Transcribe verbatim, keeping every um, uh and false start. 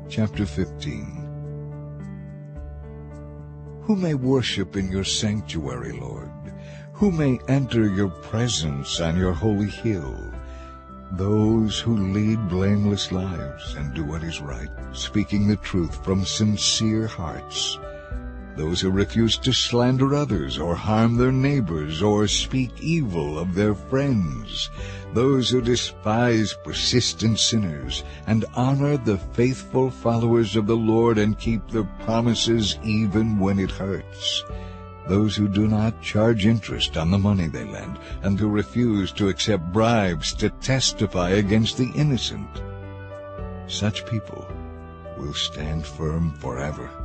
Chapter fifteen. Who may worship in your sanctuary, Lord? Who may enter your presence on your holy hill? Those who lead blameless lives and do what is right, speaking the truth from sincere hearts. Those who refuse to slander others or harm their neighbors or speak evil of their friends. Those who despise persistent sinners and honor the faithful followers of the Lord and keep their promises even when it hurts. Those who do not charge interest on the money they lend and who refuse to accept bribes to testify against the innocent. Such people will stand firm forever.